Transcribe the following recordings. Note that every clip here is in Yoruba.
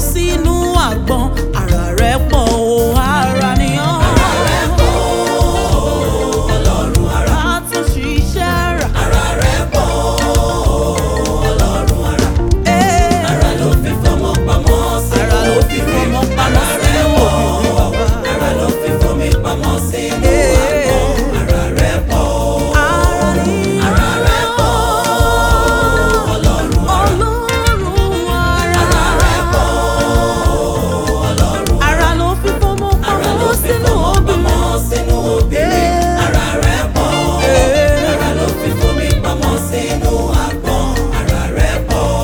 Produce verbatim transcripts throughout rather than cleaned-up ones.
sínú àgbọn. Ara rẹ̀ pọ̀ o, ara ni ọ́. Ara rẹ̀ pọ̀ o, Ọlọ́run ara. A tún ṣiṣẹ́ rà. Ara rẹ̀ pọ̀ o, Ọlọ́run ara. Eh. Ara ló fi fọmọ pamọ́ sínú Ara ló fi obìnrin. fọmọ pamọ́ Ara rẹ̀ sínú pọ̀ o, obìnrin. ara ló fi fomi pamọ́ sínú Eh. àgbọn. Ara rẹ̀ pọ̀ o. Ara ni Ara rẹ̀ pọ̀ o, Ọlọ́run ara. Ọlọ́run ara. Ara rẹ̀ pọ̀ o, Ọlọ́run ara. Ara ló fi fọmọ Ara ló pamọ́ fi sínú fọmọ obìnrin. pamọ́ sínú obìnrin. Ara rẹ̀ pọ̀ o. Eh. Ara ló fi fomi pamọ́ sínú àgbọn. Ara rẹ̀ pọ̀ o.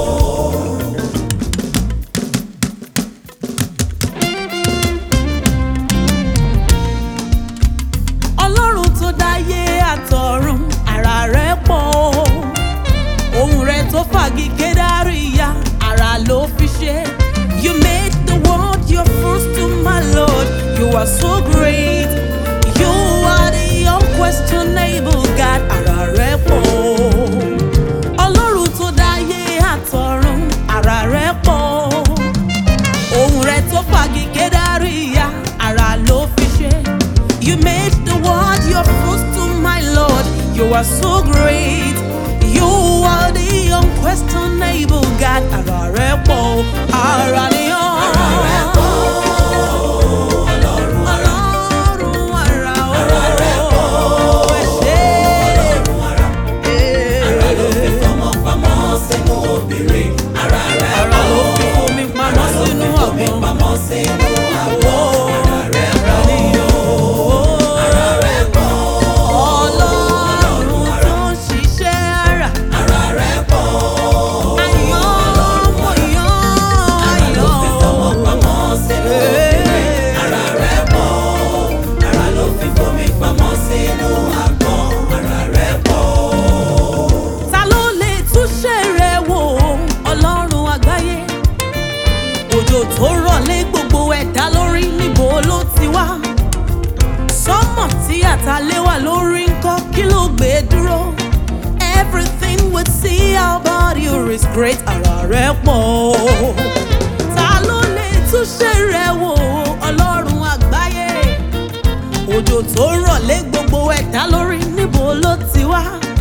Ọlọ́run tó dáyé àtọ̀run, ara rẹ̀ pọ̀ o. Ohùn rẹ̀ tó fàgì Kédárì ya, ara ló fi ṣe. You made the world your footstool, my Lord. You are so great. You are the unquestionable God. Ara rẹ̀ pọ̀ o. Ọlọ́run tó dáyé àtọ̀run, ara rẹ̀ pọ̀ o. Ohùn rẹ̀ tó fàgì Kédárì ya, ara ló fi ṣe. You made the world your footstool, my Lord. You are so great. You are the unquestionable God. Ara rẹ̀ pọ̀ o, ara ni ọ́. Ara rẹ̀ pọ̀ o, Ọlọ́run ara. Ọlọ́run ara o. Ara rẹ̀ pọ̀ o, Ẹ ṣé. Ọlọ́run ara. Ara ló fi fọmọ pamọ́ sínú obìnrin. Ara rẹ̀ Ara pọ̀ ló o. fi fomi pamọ́ Ara ló sínú fi fomi àgbọn. pamọ́ sínú àgbọn. Ara rẹ̀ pọ̀ Ni o. o. Ara rẹ̀ pọ̀ o. Ọlọ́run tó ń ṣiṣẹ́ ara. Ara rẹ̀ pọ̀ o. Ayọ̀ mo yọ̀ Ara ló fi fọmọ ayọ̀. pamọ́ sínú obìnrin. Ara rẹ̀ pọ̀ o. Ara ló fi fomi pamọ́ sínú àgbọn. Ara rẹ̀ pọ̀ o. Ta ló lè túṣe rẹ̀ wò, Ọlọ́run àgbáyé? Òjò tó rọ̀ lé gbogbo ẹ̀dá lórí, níbo ló ti wá? Sọ́mọ̀ tí àtàlé wà lórí ńkọ́, kí ló gbé dúró? Everything we see about you is great. Ara rẹ̀ pọ̀ o. Ta ló lè túṣe rẹ̀ wò, Ọlọ́run àgbáyé? Òjò tó rọ̀ lé gbogbo ẹ̀dá lórí, níbo ló ti wá?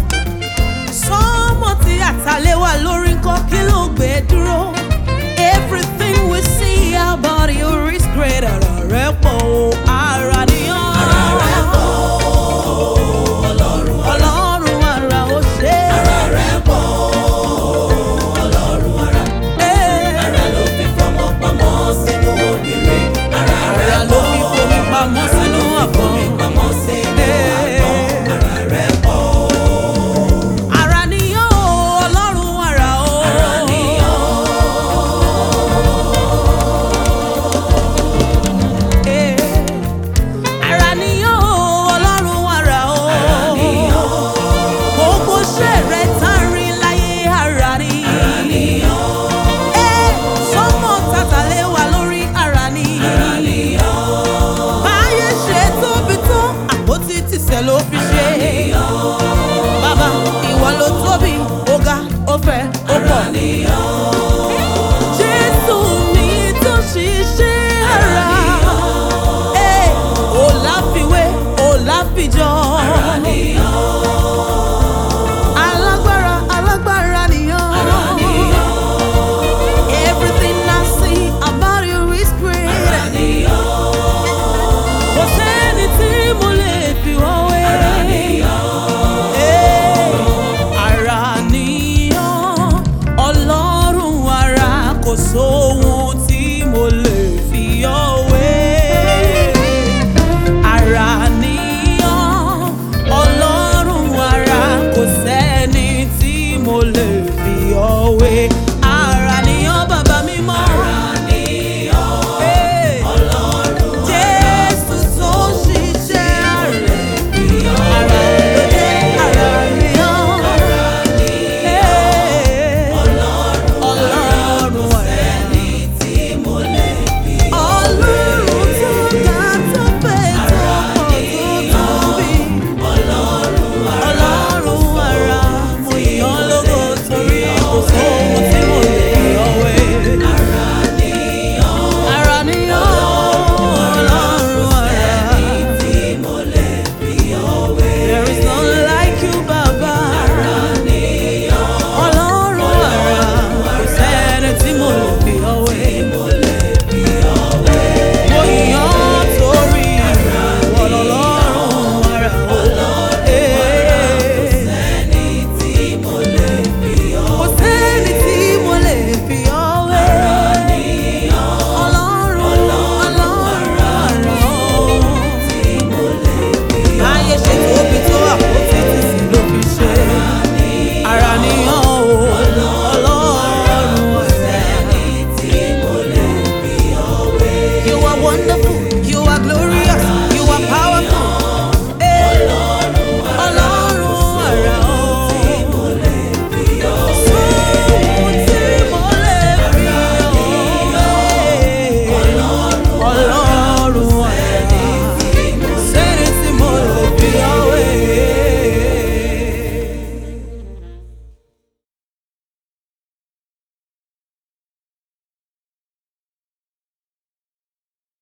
Sọ́mọ̀ tí àtàlé wà lórí ńkọ́, kí ló gbé dúró? Everything we see about you is great. Ara rẹ̀ pọ̀ o, ara ni ọ́. Ara rẹ̀ pọ̀ o, Ọlọ́run ara. Ọlọ́run ara ó ṣe. Ara rẹ̀ pọ̀ o, Ọlọ́run ara. Eh. Ara ló fi fọmọ pamọ́ sínú obìnrin. Ara rẹ̀ Ara ló fi fomi pamọ́ sínú àgbọn. fomi pamọ́ sínú àgbọn. Ara rẹ̀ pọ̀ o. Ara ni ọ́ o, Ọlọ́run ara o. Ara ni ọ́. wonderful.